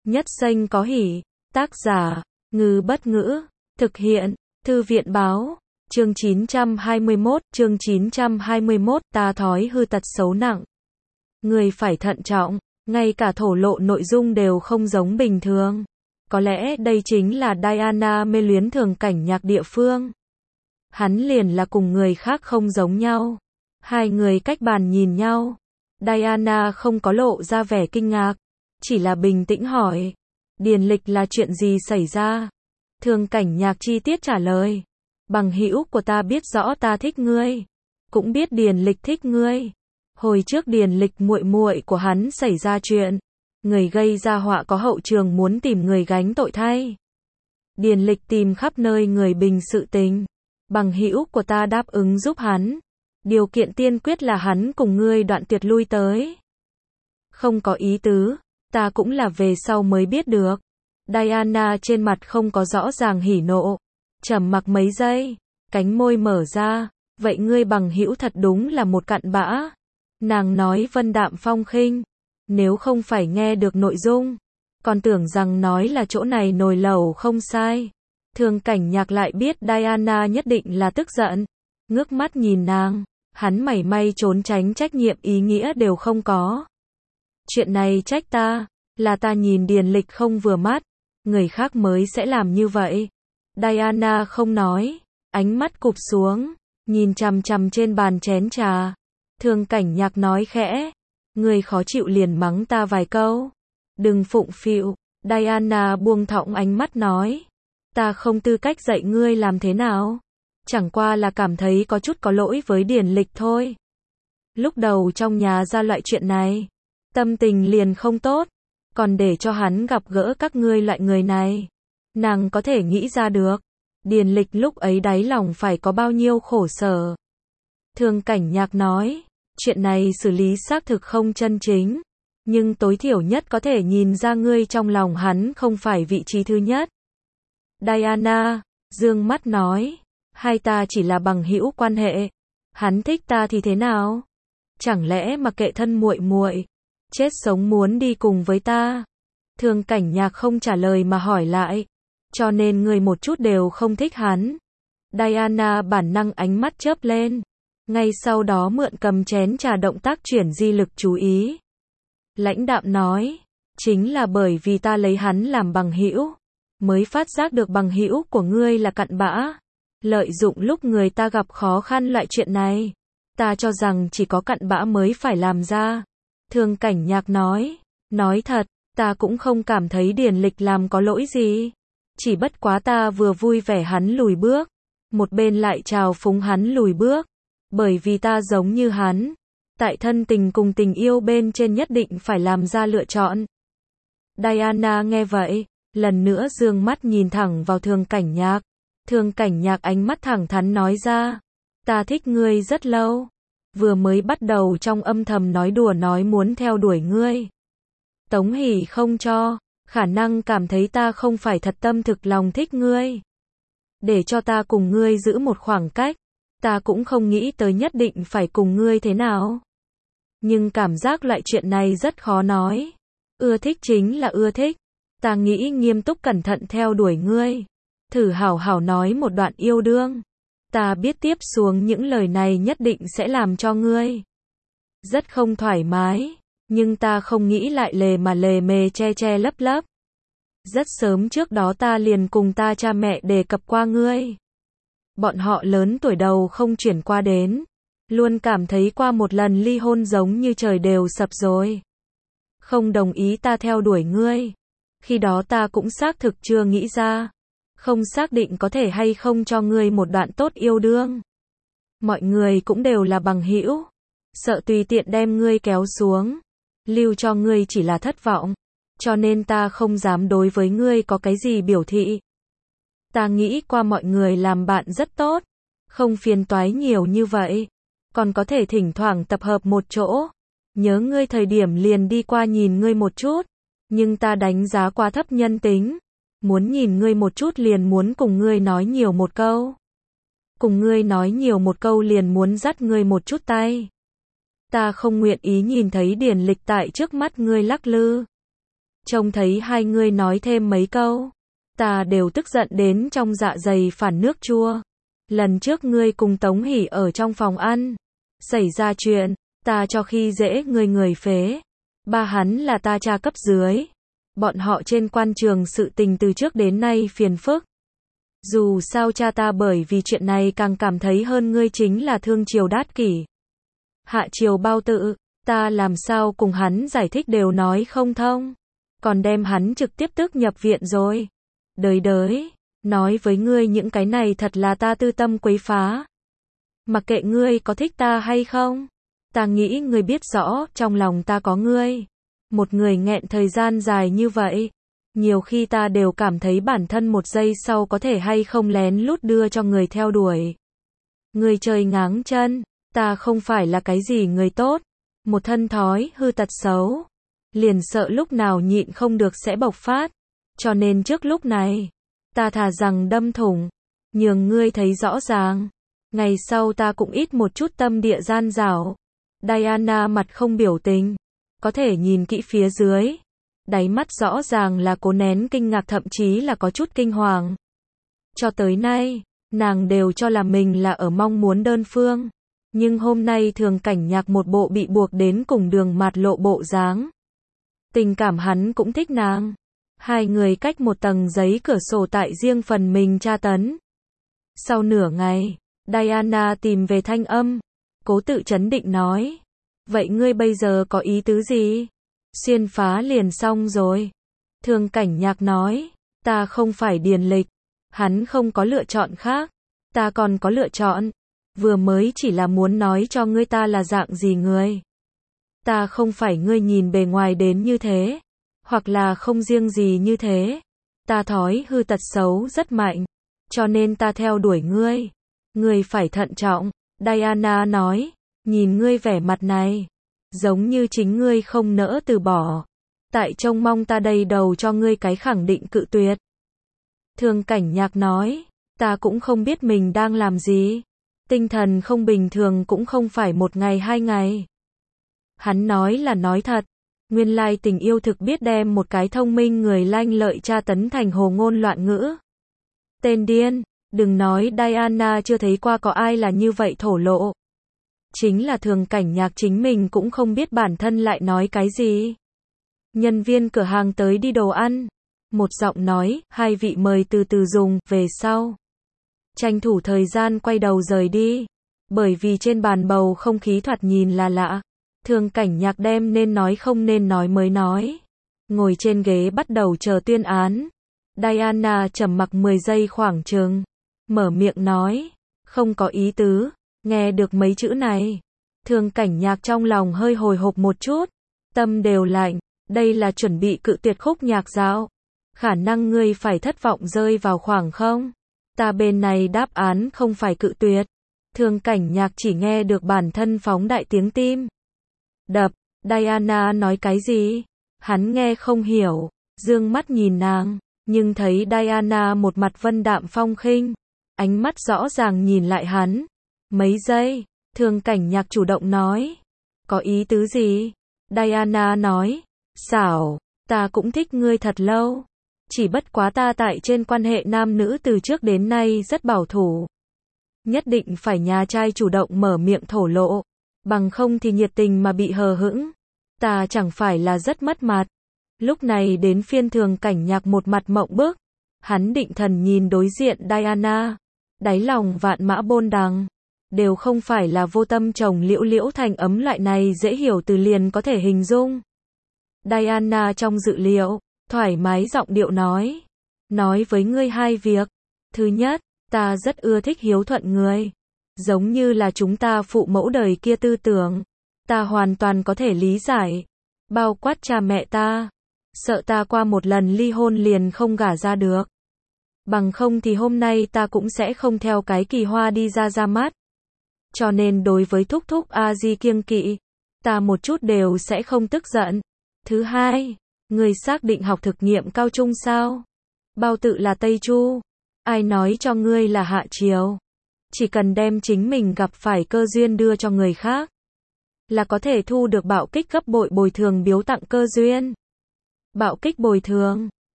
Nhất Xanh có hỉ. Tác giả, Ngư Bất Ngữ. Thực hiện, Thư viện Báo. Chương 921, ta thói hư tật xấu nặng. Người phải thận trọng, ngay cả thổ lộ nội dung đều không giống bình thường. Có lẽ đây chính là Diana mê luyến Thường Cảnh Nhạc địa phương. Hắn liền là cùng người khác không giống nhau. Hai người cách bàn nhìn nhau. Diana không có lộ ra vẻ kinh ngạc, chỉ là bình tĩnh hỏi. Điền Lịch là chuyện gì xảy ra? Thường Cảnh Nhạc chi tiết trả lời. Bằng hữu của ta biết rõ ta thích ngươi, cũng biết Điền Lịch thích ngươi. Hồi trước Điền Lịch muội muội của hắn xảy ra chuyện, người gây ra họa có hậu trường muốn tìm người gánh tội thay. Điền Lịch tìm khắp nơi người bình sự tình. Bằng hữu của ta đáp ứng giúp hắn. Điều kiện tiên quyết là hắn cùng ngươi đoạn tuyệt lui tới. Không có ý tứ, ta cũng là về sau mới biết được. Diana trên mặt không có rõ ràng hỉ nộ. Trầm mặc mấy giây, cánh môi mở ra. Vậy ngươi bằng hữu thật đúng là một cặn bã. Nàng nói vân đạm phong khinh. Nếu không phải nghe được nội dung, còn tưởng rằng nói là chỗ này nồi lẩu không sai. Thường Cảnh Nhạc lại biết Diana nhất định là tức giận. Ngước mắt nhìn nàng, hắn mảy may trốn tránh trách nhiệm ý nghĩa đều không có. Chuyện này trách ta, là ta nhìn Điền Lịch không vừa mắt, người khác mới sẽ làm như vậy. Diana không nói, ánh mắt cụp xuống, nhìn chằm chằm trên bàn chén trà. Thường Cảnh Nhạc nói khẽ, người khó chịu liền mắng ta vài câu. Đừng phụng phịu. Diana buông thõng ánh mắt nói, ta không tư cách dạy ngươi làm thế nào. Chẳng qua là cảm thấy có chút có lỗi với Điền Lịch thôi. Lúc đầu trong nhà ra loại chuyện này, tâm tình liền không tốt, còn để cho hắn gặp gỡ các ngươi loại người này. Nàng có thể nghĩ ra được, Điền Lịch lúc ấy đáy lòng phải có bao nhiêu khổ sở. Thường Cảnh Nhạc nói, chuyện này xử lý xác thực không chân chính, nhưng tối thiểu nhất có thể nhìn ra ngươi trong lòng hắn không phải vị trí thứ nhất. Diana dương mắt nói, hai ta chỉ là bằng hữu quan hệ, hắn thích ta thì thế nào? Chẳng lẽ mặc kệ thân muội muội, chết sống muốn đi cùng với ta? Thường Cảnh Nhạc không trả lời mà hỏi lại, cho nên người một chút đều không thích hắn. Diana bản năng ánh mắt chớp lên, ngay sau đó mượn cầm chén trà động tác chuyển di lực chú ý. Lãnh đạm nói, chính là bởi vì ta lấy hắn làm bằng hữu, mới phát giác được bằng hữu của ngươi là cặn bã, lợi dụng lúc người ta gặp khó khăn loại chuyện này. Ta cho rằng chỉ có cặn bã mới phải làm ra. Thường Cảnh Nhạc nói thật, ta cũng không cảm thấy Điền Lịch làm có lỗi gì. Chỉ bất quá ta vừa vui vẻ hắn lùi bước, một bên lại trào phúng hắn lùi bước. Bởi vì ta giống như hắn, tại thân tình cùng tình yêu bên trên nhất định phải làm ra lựa chọn. Diana nghe vậy, lần nữa dương mắt nhìn thẳng vào Thường Cảnh Nhạc. Thường Cảnh Nhạc ánh mắt thẳng thắn nói ra, ta thích ngươi rất lâu. Vừa mới bắt đầu trong âm thầm nói đùa nói muốn theo đuổi ngươi. Tống Hỷ không cho, khả năng cảm thấy ta không phải thật tâm thực lòng thích ngươi. Để cho ta cùng ngươi giữ một khoảng cách, ta cũng không nghĩ tới nhất định phải cùng ngươi thế nào. Nhưng cảm giác loại chuyện này rất khó nói. Ưa thích chính là ưa thích. Ta nghĩ nghiêm túc cẩn thận theo đuổi ngươi. Thử hảo hảo nói một đoạn yêu đương. Ta biết tiếp xuống những lời này nhất định sẽ làm cho ngươi rất không thoải mái, nhưng ta không nghĩ lại lề mà lề mề che che lấp lấp. Rất sớm trước đó ta liền cùng ta cha mẹ đề cập qua ngươi. Bọn họ lớn tuổi đầu không chuyển qua đến, luôn cảm thấy qua một lần ly hôn giống như trời đều sập rồi. Không đồng ý ta theo đuổi ngươi. Khi đó ta cũng xác thực chưa nghĩ ra, không xác định có thể hay không cho ngươi một đoạn tốt yêu đương. Mọi người cũng đều là bằng hữu, sợ tùy tiện đem ngươi kéo xuống, lưu cho ngươi chỉ là thất vọng, cho nên ta không dám đối với ngươi có cái gì biểu thị. Ta nghĩ qua mọi người làm bạn rất tốt, không phiền toái nhiều như vậy, còn có thể thỉnh thoảng tập hợp một chỗ, nhớ ngươi thời điểm liền đi qua nhìn ngươi một chút, nhưng ta đánh giá quá thấp nhân tính. Muốn nhìn ngươi một chút liền muốn cùng ngươi nói nhiều một câu. Cùng ngươi nói nhiều một câu liền muốn dắt ngươi một chút tay. Ta không nguyện ý nhìn thấy Điền Lịch tại trước mắt ngươi lắc lư. Trông thấy hai ngươi nói thêm mấy câu, ta đều tức giận đến trong dạ dày phản nước chua. Lần trước ngươi cùng Tống Hỷ ở trong phòng ăn, xảy ra chuyện, ta cho khi dễ người phế. Ba hắn là ta cha cấp dưới. Bọn họ trên quan trường sự tình từ trước đến nay phiền phức. Dù sao cha ta bởi vì chuyện này càng cảm thấy hơn ngươi chính là thương triều đát kỷ. Hạ triều bao tự, ta làm sao cùng hắn giải thích đều nói không thông. Còn đem hắn trực tiếp tức nhập viện rồi. Đới, nói với ngươi những cái này thật là ta tư tâm quấy phá. Mặc kệ ngươi có thích ta hay không, ta nghĩ ngươi biết rõ, trong lòng ta có ngươi. Một người nghẹn thời gian dài như vậy, nhiều khi ta đều cảm thấy bản thân một giây sau có thể hay không lén lút đưa cho người theo đuổi. Ngươi chơi ngáng chân, ta không phải là cái gì người tốt, một thân thói hư tật xấu, liền sợ lúc nào nhịn không được sẽ bộc phát, cho nên trước lúc này, ta thà rằng đâm thủng, nhường ngươi thấy rõ ràng, ngày sau ta cũng ít một chút tâm địa gian dảo. Diana mặt không biểu tình, có thể nhìn kỹ phía dưới, đáy mắt rõ ràng là cố nén kinh ngạc, thậm chí là có chút kinh hoàng. Cho tới nay, nàng đều cho là mình là ở mong muốn đơn phương, nhưng hôm nay Thường Cảnh Nhạc một bộ bị buộc đến cùng đường mạt lộ bộ dáng. Tình cảm hắn cũng thích nàng. Hai người cách một tầng giấy cửa sổ tại riêng phần mình tra tấn. Sau nửa ngày, Diana tìm về thanh âm, cố tự trấn định nói. Vậy ngươi bây giờ có ý tứ gì? Xuyên phá liền xong rồi. Thường Cảnh Nhạc nói, ta không phải điền lịch. Hắn không có lựa chọn khác. Ta còn có lựa chọn. Vừa mới chỉ là muốn nói cho ngươi ta là dạng gì người. Ta không phải ngươi nhìn bề ngoài đến như thế. Hoặc là không riêng gì như thế. Ta thói hư tật xấu rất mạnh. Cho nên ta theo đuổi ngươi. Ngươi phải thận trọng. Diana nói, nhìn ngươi vẻ mặt này, giống như chính ngươi không nỡ từ bỏ. Tại trông mong ta đầy đầu cho ngươi cái khẳng định cự tuyệt. Thường Cảnh Nhạc nói, ta cũng không biết mình đang làm gì. Tinh thần không bình thường cũng không phải một ngày hai ngày. Hắn nói là nói thật. Nguyên lai tình yêu thực biết đem một cái thông minh người lanh lợi tra tấn thành hồ ngôn loạn ngữ. Tên điên, đừng nói Diana chưa thấy qua có ai là như vậy thổ lộ. Chính là Thường Cảnh Nhạc chính mình cũng không biết bản thân lại nói cái gì. Nhân viên cửa hàng tới đi đồ ăn. Một giọng nói, hai vị mời từ từ dùng, về sau. Tranh thủ thời gian quay đầu rời đi. Bởi vì trên bàn bầu không khí thoạt nhìn là lạ. Thường Cảnh Nhạc đem nên nói không nên nói mới nói. Ngồi trên ghế bắt đầu chờ tuyên án. Diana trầm mặc 10 giây khoảng chừng. Mở miệng nói. Không có ý tứ. Nghe được mấy chữ này. Thường Cảnh Nhạc trong lòng hơi hồi hộp một chút. Tâm đều lạnh. Đây là chuẩn bị cự tuyệt khúc nhạc dạo. Khả năng ngươi phải thất vọng rơi vào khoảng không. Ta bên này đáp án không phải cự tuyệt. Thường Cảnh Nhạc chỉ nghe được bản thân phóng đại tiếng tim đập. Diana nói cái gì? Hắn nghe không hiểu, dương mắt nhìn nàng, nhưng thấy Diana một mặt vân đạm phong khinh, ánh mắt rõ ràng nhìn lại hắn. Mấy giây, Thường Cảnh Nhạc chủ động nói, có ý tứ gì? Diana nói, xảo, ta cũng thích ngươi thật lâu, chỉ bất quá ta tại trên quan hệ nam nữ từ trước đến nay rất bảo thủ. Nhất định phải nhà trai chủ động mở miệng thổ lộ. Bằng không thì nhiệt tình mà bị hờ hững, ta chẳng phải là rất mất mặt. Lúc này đến phiên Thường Cảnh Nhạc một mặt mộng bức, hắn định thần nhìn đối diện Diana, đáy lòng vạn mã bôn đằng, đều không phải là vô tâm chồng liễu liễu thành ấm loại này dễ hiểu từ liền có thể hình dung. Diana trong dự liệu, thoải mái giọng điệu nói với ngươi hai việc. Thứ nhất, ta rất ưa thích hiếu thuận người. Giống như là chúng ta phụ mẫu đời kia tư tưởng. Ta hoàn toàn có thể lý giải. Bao quát cha mẹ ta. Sợ ta qua một lần ly hôn liền không gả ra được. Bằng không thì hôm nay ta cũng sẽ không theo cái kỳ hoa đi ra mắt. Cho nên đối với thúc thúc a di kiêng kỵ, ta một chút đều sẽ không tức giận. Thứ hai, ngươi xác định học thực nghiệm cao trung sao? Bao tự là Tây Chu. Ai nói cho ngươi là hạ triều? Chỉ cần đem chính mình gặp phải cơ duyên đưa cho người khác, là có thể thu được bạo kích gấp bội bồi thường biếu tặng cơ duyên. Bạo kích bồi thường.